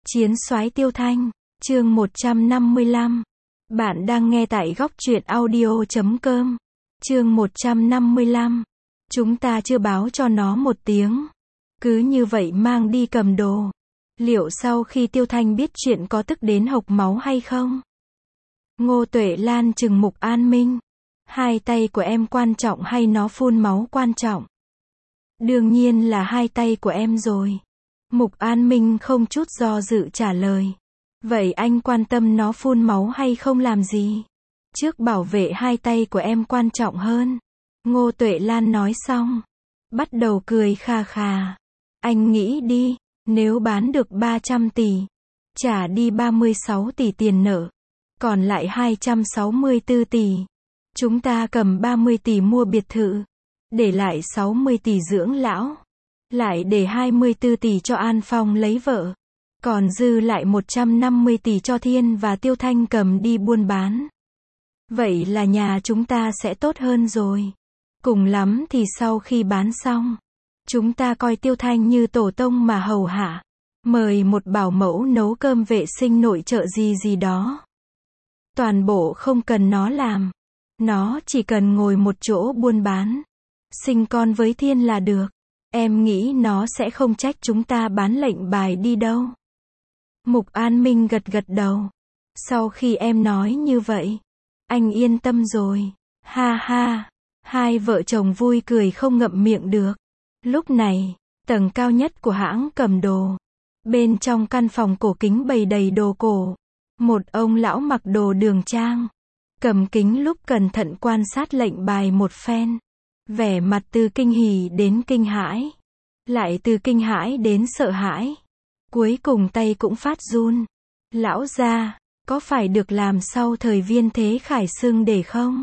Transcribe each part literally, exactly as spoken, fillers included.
Chiến soái Tiêu Thanh, chương một trăm năm mươi lăm. Bạn đang nghe tại góc truyện audio chấm com. Chương một trăm năm mươi lăm. Chúng ta chưa báo cho nó một tiếng. Cứ như vậy mang đi cầm đồ. Liệu sau khi Tiêu Thanh biết chuyện có tức đến hộc máu hay không? Ngô Tuệ Lan trừng Mục An Minh. Hai tay của em quan trọng hay nó phun máu quan trọng? Đương nhiên là hai tay của em rồi. Mục An Minh không chút do dự trả lời. Vậy anh quan tâm nó phun máu hay không làm gì? Trước bảo vệ hai tay của em quan trọng hơn. Ngô Tuệ Lan nói xong, bắt đầu cười khà khà. Anh nghĩ đi, nếu bán được ba trăm tỷ, trả đi ba mươi sáu tỷ tiền nợ, còn lại hai trăm sáu mươi tư tỷ. Chúng ta cầm ba mươi tỷ mua biệt thự, để lại sáu mươi tỷ dưỡng lão, lại để hai mươi tư tỷ cho An Phong lấy vợ, còn dư lại một trăm năm mươi tỷ cho Thiên và Tiêu Thanh cầm đi buôn bán. Vậy là nhà chúng ta sẽ tốt hơn rồi. Cùng lắm thì sau khi bán xong, chúng ta coi Tiêu Thanh như tổ tông mà hầu hạ, mời một bảo mẫu nấu cơm vệ sinh nội trợ gì gì đó. Toàn bộ không cần nó làm. Nó chỉ cần ngồi một chỗ buôn bán, sinh con với Thiên là được. Em nghĩ nó sẽ không trách chúng ta bán lệnh bài đi đâu. Mục An Minh gật gật đầu. Sau khi em nói như vậy, anh yên tâm rồi. Ha ha. Hai vợ chồng vui cười không ngậm miệng được. Lúc này, tầng cao nhất của hãng cầm đồ. Bên trong căn phòng cổ kính bày đầy đồ cổ. Một ông lão mặc đồ đường trang, cầm kính lúc cẩn thận quan sát lệnh bài một phen. Vẻ mặt từ kinh hỉ đến kinh hãi, lại từ kinh hãi đến sợ hãi. Cuối cùng tay cũng phát run. Lão gia, có phải được làm sau thời Viên Thế Khải xưng để không?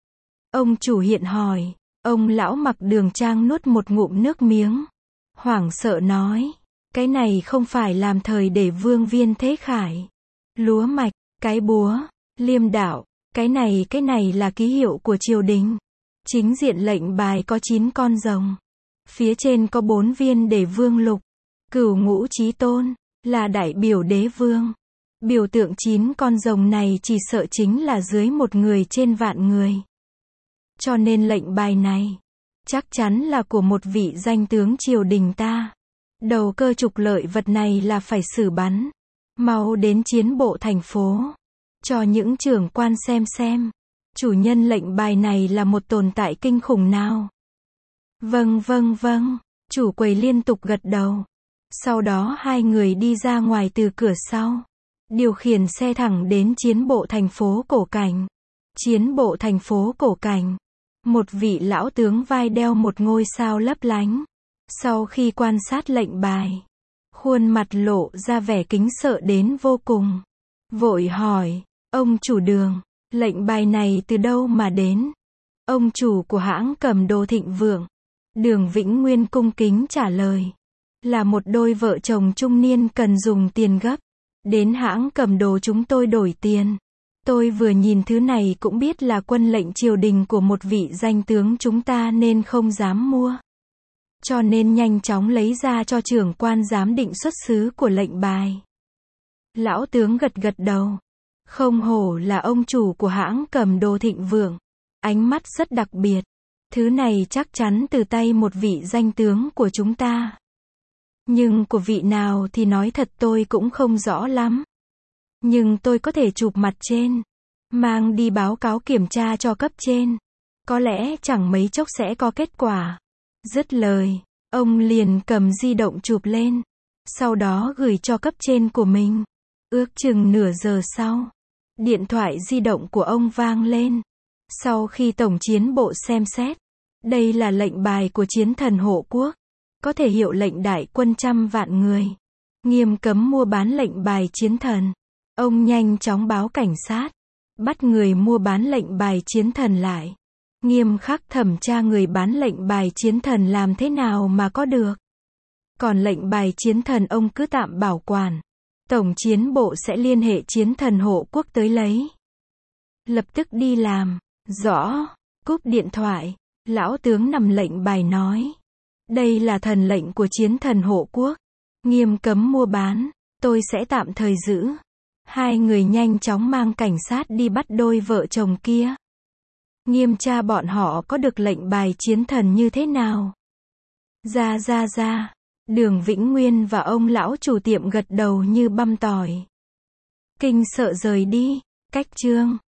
Ông chủ hiện hỏi. Ông lão mặc đường trang nuốt một ngụm nước miếng, hoảng sợ nói, cái này không phải làm thời để Vương Viên Thế Khải. Lúa mạch, cái búa, liêm đạo, cái này cái này là ký hiệu của triều đình. Chính diện lệnh bài có chín con rồng, phía trên có bốn viên để vương lục. Cửu ngũ chí tôn, là đại biểu đế vương. Biểu tượng chín con rồng này chỉ sợ chính là dưới một người trên vạn người. Cho nên lệnh bài này, chắc chắn là của một vị danh tướng triều đình ta. Đầu cơ trục lợi vật này là phải xử bắn. Mau đến chiến bộ thành phố, cho những trưởng quan xem xem, chủ nhân lệnh bài này là một tồn tại kinh khủng nào. Vâng vâng vâng, chủ quầy liên tục gật đầu. Sau đó hai người đi ra ngoài từ cửa sau, điều khiển xe thẳng đến chiến bộ thành phố cổ cảnh. Chiến bộ thành phố cổ cảnh, một vị lão tướng vai đeo một ngôi sao lấp lánh. Sau khi quan sát lệnh bài, khuôn mặt lộ ra vẻ kính sợ đến vô cùng. Vội hỏi, ông chủ Đường, lệnh bài này từ đâu mà đến? Ông chủ của hãng cầm đồ Thịnh Vượng, Đường Vĩnh Nguyên cung kính trả lời. Là một đôi vợ chồng trung niên cần dùng tiền gấp. Đến hãng cầm đồ chúng tôi đổi tiền. Tôi vừa nhìn thứ này cũng biết là quân lệnh triều đình của một vị danh tướng chúng ta nên không dám mua. Cho nên nhanh chóng lấy ra cho trưởng quan giám định xuất xứ của lệnh bài. Lão tướng gật gật đầu. Không hổ là ông chủ của hãng cầm đồ Thịnh Vượng. Ánh mắt rất đặc biệt. Thứ này chắc chắn từ tay một vị danh tướng của chúng ta. Nhưng của vị nào thì nói thật tôi cũng không rõ lắm. Nhưng tôi có thể chụp mặt trên, mang đi báo cáo kiểm tra cho cấp trên. Có lẽ chẳng mấy chốc sẽ có kết quả. Dứt lời, ông liền cầm di động chụp lên, sau đó gửi cho cấp trên của mình. Ước chừng nửa giờ sau, điện thoại di động của ông vang lên. Sau khi tổng chiến bộ xem xét, đây là lệnh bài của chiến thần hộ quốc, có thể hiệu lệnh đại quân trăm vạn người, nghiêm cấm mua bán lệnh bài chiến thần. Ông nhanh chóng báo cảnh sát, bắt người mua bán lệnh bài chiến thần lại. Nghiêm khắc thẩm tra người bán lệnh bài chiến thần làm thế nào mà có được. Còn lệnh bài chiến thần ông cứ tạm bảo quản. Tổng chiến bộ sẽ liên hệ chiến thần hộ quốc tới lấy. Lập tức đi làm. Rõ. Cúp điện thoại, lão tướng nằm lệnh bài nói. Đây là thần lệnh của chiến thần hộ quốc. Nghiêm cấm mua bán. tôi sẽ tạm thời giữ. Hai người nhanh chóng mang cảnh sát đi bắt đôi vợ chồng kia. Nghiêm tra bọn họ có được lệnh bài chiến thần như thế nào. Ra ra ra. Đường Vĩnh Nguyên và ông lão chủ tiệm gật đầu như băm tỏi. Kinh sợ rời đi. Cách chương